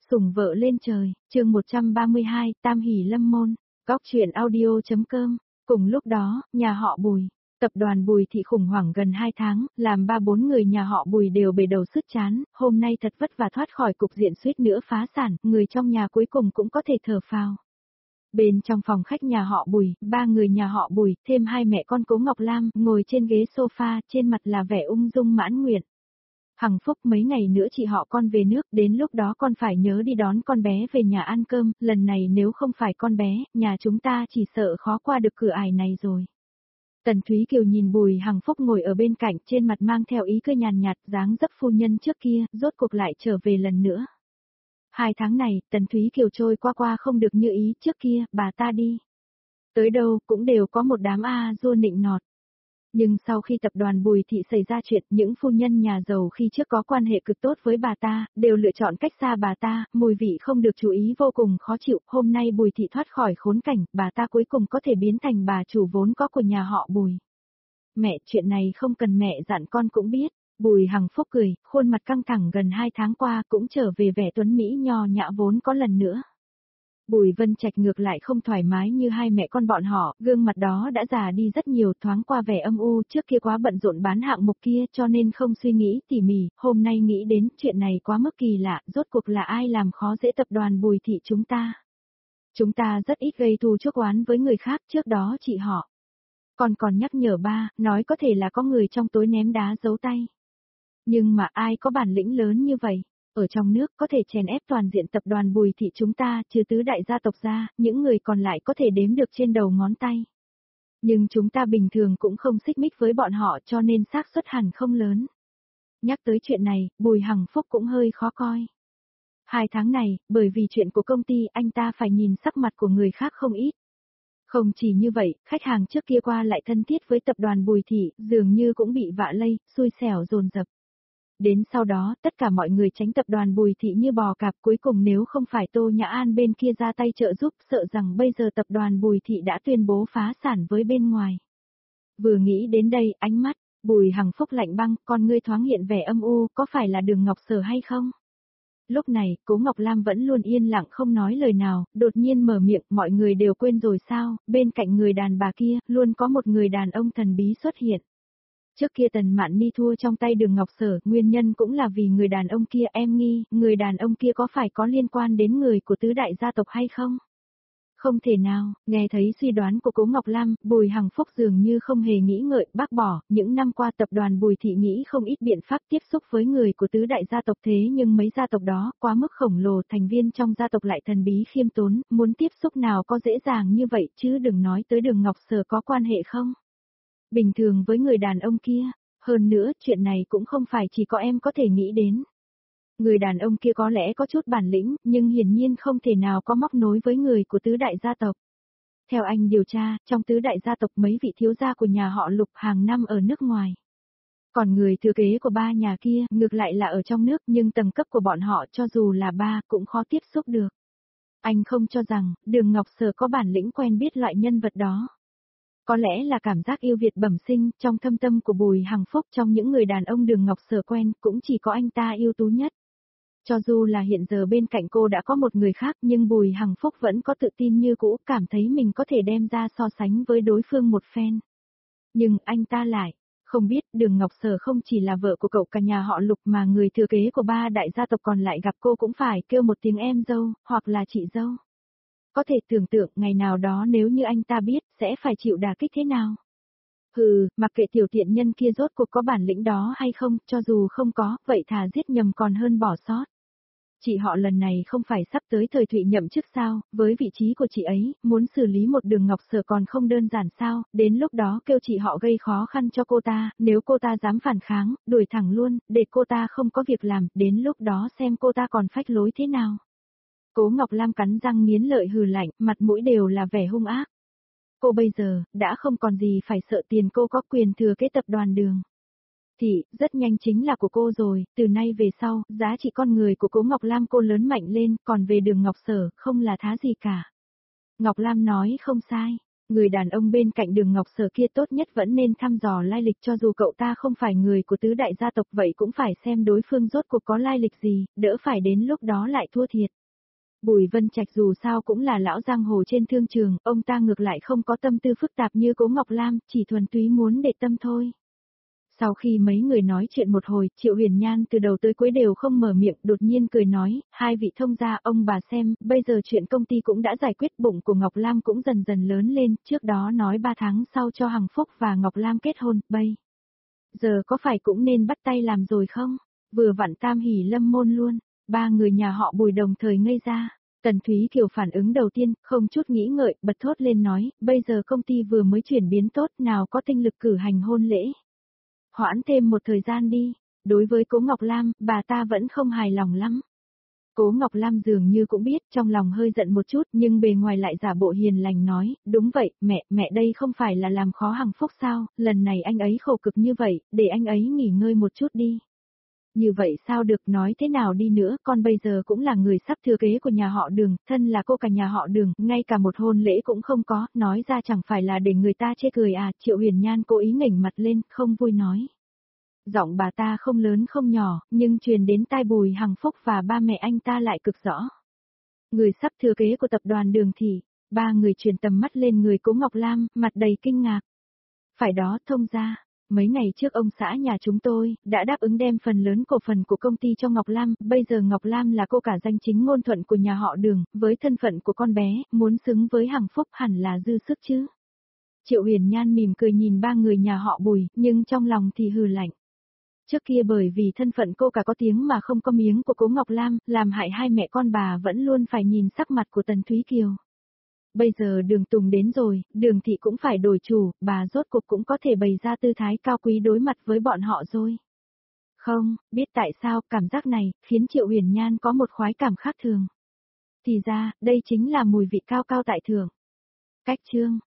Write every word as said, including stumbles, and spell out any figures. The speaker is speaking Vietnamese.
Sủng vợ lên trời, chương một trăm ba mươi hai, Tam hỷ lâm môn, góc truyện audio.com. Cùng lúc đó, nhà họ Bùi, tập đoàn Bùi thị khủng hoảng gần hai tháng, làm ba bốn người nhà họ Bùi đều bề đầu sứt chán, hôm nay thật vất vả thoát khỏi cục diện suýt nữa phá sản, người trong nhà cuối cùng cũng có thể thở phào. Bên trong phòng khách nhà họ Bùi, ba người nhà họ Bùi, thêm hai mẹ con Cố Ngọc Lam, ngồi trên ghế sofa, trên mặt là vẻ ung dung mãn nguyện. Hằng Phúc, mấy ngày nữa chị họ con về nước, đến lúc đó con phải nhớ đi đón con bé về nhà ăn cơm, lần này nếu không phải con bé, nhà chúng ta chỉ sợ khó qua được cửa ải này rồi. Tần Thúy Kiều nhìn Bùi Hằng Phúc ngồi ở bên cạnh, trên mặt mang theo ý cười nhàn nhạt, dáng dấp phu nhân trước kia, rốt cuộc lại trở về lần nữa. Hai tháng này, Tần Thúy Kiều trôi qua qua không được như ý, trước kia, bà ta đi tới đâu, cũng đều có một đám a dua nịnh nọt. Nhưng sau khi tập đoàn Bùi thị xảy ra chuyện, những phu nhân nhà giàu khi trước có quan hệ cực tốt với bà ta, đều lựa chọn cách xa bà ta, mùi vị không được chú ý vô cùng khó chịu. Hôm nay Bùi thị thoát khỏi khốn cảnh, bà ta cuối cùng có thể biến thành bà chủ vốn có của nhà họ Bùi. Mẹ, chuyện này không cần mẹ dặn con cũng biết. Bùi Hằng Phúc cười, khuôn mặt căng thẳng gần hai tháng qua cũng trở về vẻ tuấn mỹ nho nhã vốn có lần nữa. Bùi Vân Trạch ngược lại không thoải mái như hai mẹ con bọn họ, gương mặt đó đã già đi rất nhiều, thoáng qua vẻ âm u, trước kia quá bận rộn bán hạng mục kia cho nên không suy nghĩ tỉ mỉ, hôm nay nghĩ đến chuyện này quá mức kỳ lạ, rốt cuộc là ai làm khó dễ tập đoàn Bùi thị chúng ta. Chúng ta rất ít gây thù chuốc oán với người khác, trước đó chị họ còn còn nhắc nhở ba, nói có thể là có người trong tối ném đá giấu tay. Nhưng mà ai có bản lĩnh lớn như vậy? Ở trong nước có thể chèn ép toàn diện tập đoàn Bùi thị chúng ta, trừ tứ đại gia tộc ra, những người còn lại có thể đếm được trên đầu ngón tay. Nhưng chúng ta bình thường cũng không xích mích với bọn họ cho nên xác suất hẳn không lớn. Nhắc tới chuyện này, Bùi Hằng Phúc cũng hơi khó coi. Hai tháng này, bởi vì chuyện của công ty anh ta phải nhìn sắc mặt của người khác không ít. Không chỉ như vậy, khách hàng trước kia qua lại thân thiết với tập đoàn Bùi thị, dường như cũng bị vạ lây, xui xẻo dồn dập. Đến sau đó, tất cả mọi người tránh tập đoàn Bùi thị như bò cạp, cuối cùng nếu không phải Tô Nhã An bên kia ra tay trợ giúp, sợ rằng bây giờ tập đoàn Bùi thị đã tuyên bố phá sản với bên ngoài. Vừa nghĩ đến đây, ánh mắt Bùi Hằng Phúc lạnh băng, con ngươi thoáng hiện vẻ âm u, có phải là Đường Ngọc Sở hay không? Lúc này, Cố Ngọc Lam vẫn luôn yên lặng không nói lời nào, đột nhiên mở miệng, mọi người đều quên rồi sao, bên cạnh người đàn bà kia, luôn có một người đàn ông thần bí xuất hiện. Trước kia Tần Mạn Ni thua trong tay Đường Ngọc Sở, nguyên nhân cũng là vì người đàn ông kia, em nghi, người đàn ông kia có phải có liên quan đến người của tứ đại gia tộc hay không? Không thể nào, nghe thấy suy đoán của Cố Ngọc Lam, Bùi Hằng Phúc dường như không hề nghĩ ngợi, bác bỏ, những năm qua tập đoàn Bùi thị nghĩ không ít biện pháp tiếp xúc với người của tứ đại gia tộc thế nhưng mấy gia tộc đó, quá mức khổng lồ, thành viên trong gia tộc lại thần bí khiêm tốn, muốn tiếp xúc nào có dễ dàng như vậy chứ đừng nói tới Đường Ngọc Sở có quan hệ không? Bình thường với người đàn ông kia, hơn nữa chuyện này cũng không phải chỉ có em có thể nghĩ đến. Người đàn ông kia có lẽ có chút bản lĩnh, nhưng hiển nhiên không thể nào có móc nối với người của tứ đại gia tộc. Theo anh điều tra, trong tứ đại gia tộc mấy vị thiếu gia của nhà họ Lục hàng năm ở nước ngoài. Còn người thừa kế của ba nhà kia, ngược lại là ở trong nước nhưng tầng cấp của bọn họ cho dù là ba cũng khó tiếp xúc được. Anh không cho rằng, Đường Ngọc Sở có bản lĩnh quen biết loại nhân vật đó. Có lẽ là cảm giác yêu Việt bẩm sinh, trong thâm tâm của Bùi Hằng Phúc trong những người đàn ông Đường Ngọc Sở quen, cũng chỉ có anh ta ưu tú nhất. Cho dù là hiện giờ bên cạnh cô đã có một người khác nhưng Bùi Hằng Phúc vẫn có tự tin như cũ, cảm thấy mình có thể đem ra so sánh với đối phương một phen. Nhưng anh ta lại không biết Đường Ngọc Sở không chỉ là vợ của cậu cả nhà họ Lục mà người thừa kế của ba đại gia tộc còn lại gặp cô cũng phải kêu một tiếng em dâu, hoặc là chị dâu. Có thể tưởng tượng ngày nào đó nếu như anh ta biết, sẽ phải chịu đả kích thế nào. Hừ, mặc kệ tiểu tiện nhân kia rốt cuộc có bản lĩnh đó hay không, cho dù không có, vậy thà giết nhầm còn hơn bỏ sót. Chị họ lần này không phải sắp tới thời Thụy nhậm chức sao, với vị trí của chị ấy, muốn xử lý một Đường Ngọc Sở còn không đơn giản sao, đến lúc đó kêu chị họ gây khó khăn cho cô ta, nếu cô ta dám phản kháng, đuổi thẳng luôn, để cô ta không có việc làm, đến lúc đó xem cô ta còn phách lối thế nào. Cố Ngọc Lam cắn răng nghiến lợi hừ lạnh, mặt mũi đều là vẻ hung ác. Cô bây giờ, đã không còn gì phải sợ tiền cô có quyền thừa kế tập đoàn Đường thị, rất nhanh chính là của cô rồi, từ nay về sau, giá trị con người của Cố Ngọc Lam cô lớn mạnh lên, còn về Đường Ngọc Sở, không là thá gì cả. Ngọc Lam nói không sai. Người đàn ông bên cạnh Đường Ngọc Sở kia tốt nhất vẫn nên thăm dò lai lịch, cho dù cậu ta không phải người của tứ đại gia tộc vậy cũng phải xem đối phương rốt cuộc có lai lịch gì, đỡ phải đến lúc đó lại thua thiệt. Bùi Vân Trạch dù sao cũng là lão giang hồ trên thương trường, ông ta ngược lại không có tâm tư phức tạp như Cố Ngọc Lam, chỉ thuần túy muốn để tâm thôi. Sau khi mấy người nói chuyện một hồi, Triệu Huyền Nhan từ đầu tới cuối đều không mở miệng, đột nhiên cười nói, hai vị thông gia, ông bà xem, bây giờ chuyện công ty cũng đã giải quyết, bụng của Ngọc Lam cũng dần dần lớn lên, trước đó nói ba tháng sau cho Hằng Phúc và Ngọc Lam kết hôn, bây giờ có phải cũng nên bắt tay làm rồi không? Vừa vặn tam hỷ lâm môn luôn, ba người nhà họ Bùi đồng thời ngây ra. Tần Thúy Kiều phản ứng đầu tiên, không chút nghĩ ngợi, bật thốt lên nói, bây giờ công ty vừa mới chuyển biến tốt, nào có tinh lực cử hành hôn lễ. Hoãn thêm một thời gian đi, đối với Cố Ngọc Lam, bà ta vẫn không hài lòng lắm. Cố Ngọc Lam dường như cũng biết, trong lòng hơi giận một chút, nhưng bề ngoài lại giả bộ hiền lành nói, đúng vậy, mẹ, mẹ đây không phải là làm khó Hằng Phúc sao, lần này anh ấy khổ cực như vậy, để anh ấy nghỉ ngơi một chút đi. Như vậy sao được, nói thế nào đi nữa, con bây giờ cũng là người sắp thừa kế của nhà họ Đường, thân là cô cả nhà họ Đường, ngay cả một hôn lễ cũng không có, nói ra chẳng phải là để người ta chê cười à, Triệu Huyền Nhan cố ý nghỉnh mặt lên, không vui nói. Giọng bà ta không lớn không nhỏ, nhưng truyền đến tai Bùi Hằng Phúc và ba mẹ anh ta lại cực rõ. Người sắp thừa kế của tập đoàn Đường thì, ba người truyền tầm mắt lên người Cố Ngọc Lam, mặt đầy kinh ngạc. Phải đó, thông gia. Mấy ngày trước ông xã nhà chúng tôi đã đáp ứng đem phần lớn cổ phần của công ty cho Ngọc Lam, bây giờ Ngọc Lam là cô cả danh chính ngôn thuận của nhà họ Đường, với thân phận của con bé, muốn xứng với Hằng Phúc hẳn là dư sức chứ. Triệu Huyền Nhan mỉm cười nhìn ba người nhà họ Bùi, nhưng trong lòng thì hừ lạnh. Trước kia bởi vì thân phận cô cả có tiếng mà không có miếng của Cố Ngọc Lam, làm hại hai mẹ con bà vẫn luôn phải nhìn sắc mặt của Tần Thúy Kiều. Bây giờ Đường Tùng đến rồi, Đường Thị cũng phải đổi chủ, bà rốt cuộc cũng có thể bày ra tư thái cao quý đối mặt với bọn họ rồi. Không, biết tại sao, cảm giác này, khiến Triệu Huyền Nhan có một khoái cảm khác thường. Thì ra, đây chính là mùi vị cao cao tại thượng. Cách chương.